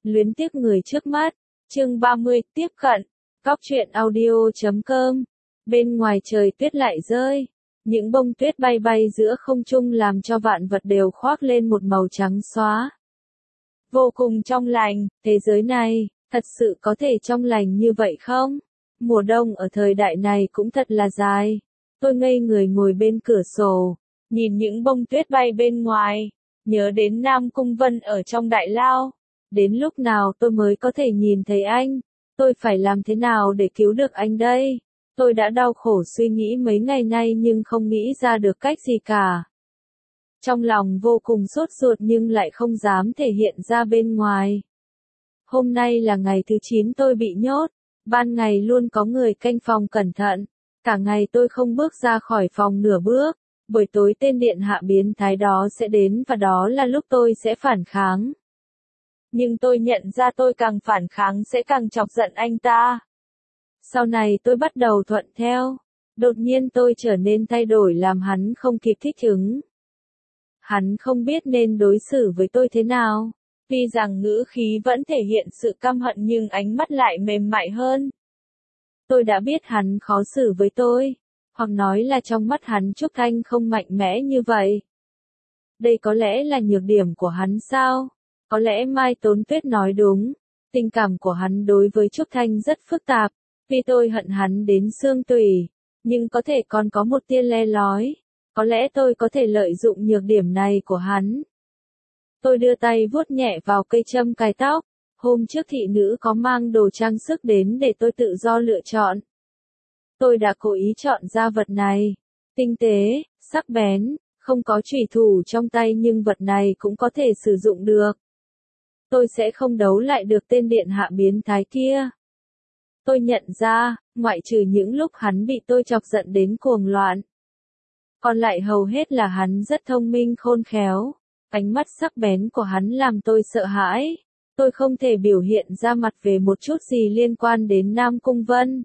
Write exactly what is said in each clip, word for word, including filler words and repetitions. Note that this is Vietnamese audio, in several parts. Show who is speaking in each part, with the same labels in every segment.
Speaker 1: Luyến tiếc người trước mắt. Chương ba mươi, tiếp cận. Góc truyện audio chấm com. Bên ngoài trời tuyết lại rơi. Những bông tuyết bay bay giữa không trung làm cho vạn vật đều khoác lên một màu trắng xóa. Vô cùng trong lành, thế giới này, thật sự có thể trong lành như vậy không? Mùa đông ở thời đại này cũng thật là dài. Tôi ngây người ngồi bên cửa sổ, nhìn những bông tuyết bay bên ngoài, nhớ đến Nam Cung Vân ở trong đại lao. Đến lúc nào tôi mới có thể nhìn thấy anh? Tôi phải làm thế nào để cứu được anh đây? Tôi đã đau khổ suy nghĩ mấy ngày nay nhưng không nghĩ ra được cách gì cả. Trong lòng vô cùng sốt ruột nhưng lại không dám thể hiện ra bên ngoài. Hôm nay là ngày thứ chín tôi bị nhốt. Ban ngày luôn có người canh phòng cẩn thận. Cả ngày tôi không bước ra khỏi phòng nửa bước. Buổi tối tên điện hạ biến thái đó sẽ đến và đó là lúc tôi sẽ phản kháng. Nhưng tôi nhận ra tôi càng phản kháng sẽ càng chọc giận anh ta. Sau này tôi bắt đầu thuận theo. Đột nhiên tôi trở nên thay đổi làm hắn không kịp thích ứng. Hắn không biết nên đối xử với tôi thế nào. Tuy rằng ngữ khí vẫn thể hiện sự căm hận nhưng ánh mắt lại mềm mại hơn. Tôi đã biết hắn khó xử với tôi. Hoặc nói là trong mắt hắn Trúc Thanh không mạnh mẽ như vậy. Đây có lẽ là nhược điểm của hắn sao? Có lẽ Mai Tốn Tuyết nói đúng. Tình cảm của hắn đối với Trúc Thanh rất phức tạp. Vì tôi hận hắn đến xương tủy. Nhưng có thể còn có một tia le lói. Có lẽ tôi có thể lợi dụng nhược điểm này của hắn. Tôi đưa tay vuốt nhẹ vào cây châm cài tóc. Hôm trước thị nữ có mang đồ trang sức đến để tôi tự do lựa chọn. Tôi đã cố ý chọn ra vật này. Tinh tế, sắc bén, không có chùy thủ trong tay nhưng vật này cũng có thể sử dụng được. Tôi sẽ không đấu lại được tên điện hạ biến thái kia. Tôi nhận ra, ngoại trừ những lúc hắn bị tôi chọc giận đến cuồng loạn. Còn lại hầu hết là hắn rất thông minh khôn khéo. Ánh mắt sắc bén của hắn làm tôi sợ hãi. Tôi không thể biểu hiện ra mặt về một chút gì liên quan đến Nam Cung Vân.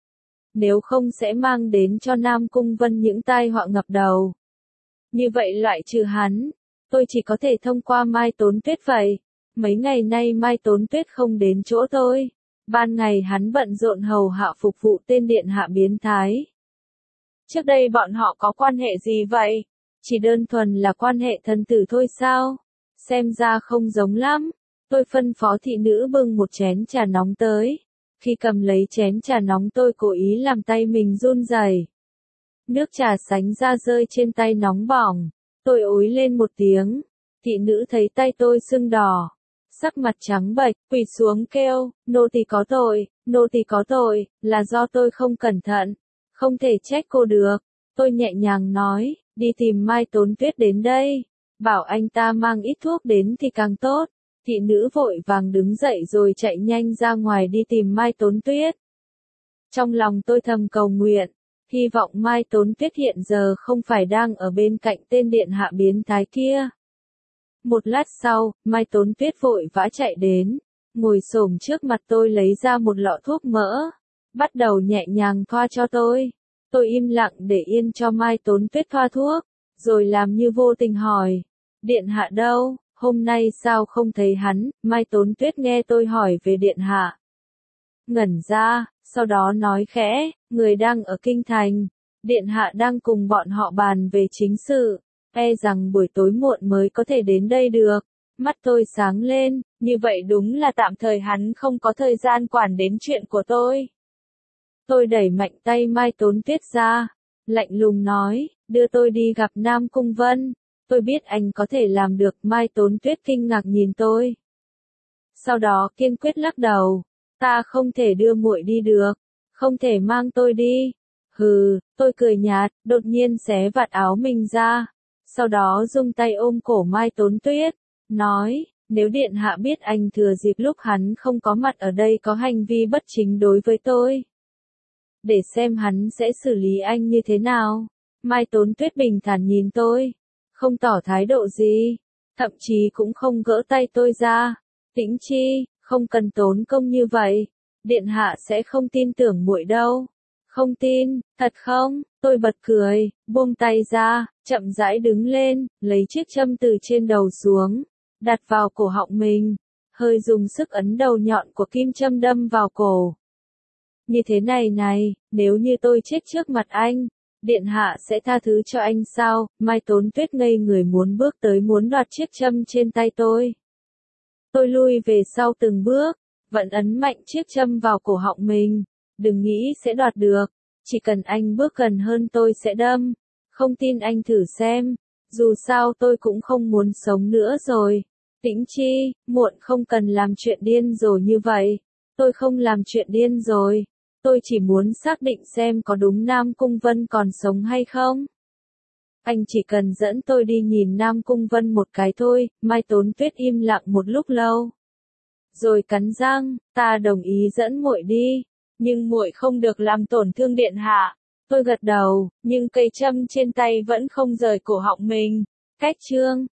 Speaker 1: Nếu không sẽ mang đến cho Nam Cung Vân những tai họa ngập đầu. Như vậy loại trừ hắn, tôi chỉ có thể thông qua Mai Tốn Tuyết vậy. Mấy ngày nay Mai Tốn Tuyết không đến chỗ tôi. Ban ngày hắn bận rộn hầu hạ phục vụ tên điện hạ biến thái. Trước đây bọn họ có quan hệ gì vậy? Chỉ đơn thuần là quan hệ thân tử thôi sao? Xem ra không giống lắm. Tôi phân phó thị nữ bưng một chén trà nóng tới. Khi cầm lấy chén trà nóng tôi cố ý làm tay mình run rẩy. Nước trà sánh ra rơi trên tay nóng bỏng. Tôi ối lên một tiếng. Thị nữ thấy tay tôi sưng đỏ. Sắc mặt trắng bệch, quỳ xuống kêu, nô tỳ có tội, nô tỳ có tội, là do tôi không cẩn thận. Không thể trách cô được. Tôi nhẹ nhàng nói, đi tìm Mai Tốn Tuyết đến đây. Bảo anh ta mang ít thuốc đến thì càng tốt. Thị nữ vội vàng đứng dậy rồi chạy nhanh ra ngoài đi tìm Mai Tốn Tuyết. Trong lòng tôi thầm cầu nguyện, hy vọng Mai Tốn Tuyết hiện giờ không phải đang ở bên cạnh tên điện hạ biến thái kia. Một lát sau, Mai Tốn Tuyết vội vã chạy đến, ngồi xổm trước mặt tôi lấy ra một lọ thuốc mỡ, bắt đầu nhẹ nhàng thoa cho tôi. Tôi im lặng để yên cho Mai Tốn Tuyết thoa thuốc, rồi làm như vô tình hỏi, điện hạ đâu? Hôm nay sao không thấy hắn? Mai Tốn Tuyết nghe tôi hỏi về điện hạ. Ngẩn ra, sau đó nói khẽ, người đang ở kinh thành. Điện hạ đang cùng bọn họ bàn về chính sự. E rằng buổi tối muộn mới có thể đến đây được. Mắt tôi sáng lên, như vậy đúng là tạm thời hắn không có thời gian quản đến chuyện của tôi. Tôi đẩy mạnh tay Mai Tốn Tuyết ra. Lạnh lùng nói, đưa tôi đi gặp Nam Cung Vân. Tôi biết anh có thể làm được. Mai Tốn Tuyết kinh ngạc nhìn tôi. Sau đó kiên quyết lắc đầu. Ta không thể đưa muội đi được. Không thể mang tôi đi. Hừ, tôi cười nhạt, đột nhiên xé vạt áo mình ra. Sau đó dùng tay ôm cổ Mai Tốn Tuyết. Nói, nếu điện hạ biết anh thừa dịp lúc hắn không có mặt ở đây có hành vi bất chính đối với tôi. Để xem hắn sẽ xử lý anh như thế nào. Mai Tốn Tuyết bình thản nhìn tôi. Không tỏ thái độ gì, thậm chí cũng không gỡ tay tôi ra. Tĩnh Chi, không cần tốn công như vậy, điện hạ sẽ không tin tưởng muội đâu. Không tin, thật không? Tôi bật cười, buông tay ra, chậm rãi đứng lên, lấy chiếc châm từ trên đầu xuống, đặt vào cổ họng mình. hơi dùng sức ấn đầu nhọn của kim châm đâm vào cổ. Như thế này này, nếu như tôi chết trước mặt anh, điện hạ sẽ tha thứ cho anh sao? Mai Tốn Tuyết ngây người muốn bước tới muốn đoạt chiếc châm trên tay tôi. Tôi lui về sau từng bước, vẫn ấn mạnh chiếc châm vào cổ họng mình. Đừng nghĩ sẽ đoạt được, chỉ cần anh bước gần hơn tôi sẽ đâm. Không tin anh thử xem, dù sao tôi cũng không muốn sống nữa rồi. Tĩnh Chi, muộn không cần làm chuyện điên rồ như vậy. Tôi không làm chuyện điên rồi. Tôi chỉ muốn xác định xem có đúng Nam Cung Vân còn sống hay không. Anh chỉ cần dẫn tôi đi nhìn Nam Cung Vân một cái thôi. Mai Tốn Tuyết im lặng một lúc lâu. Rồi cắn răng, ta đồng ý dẫn muội đi. Nhưng muội không được làm tổn thương điện hạ. Tôi gật đầu, nhưng cây châm trên tay vẫn không rời cổ họng mình. Cách chương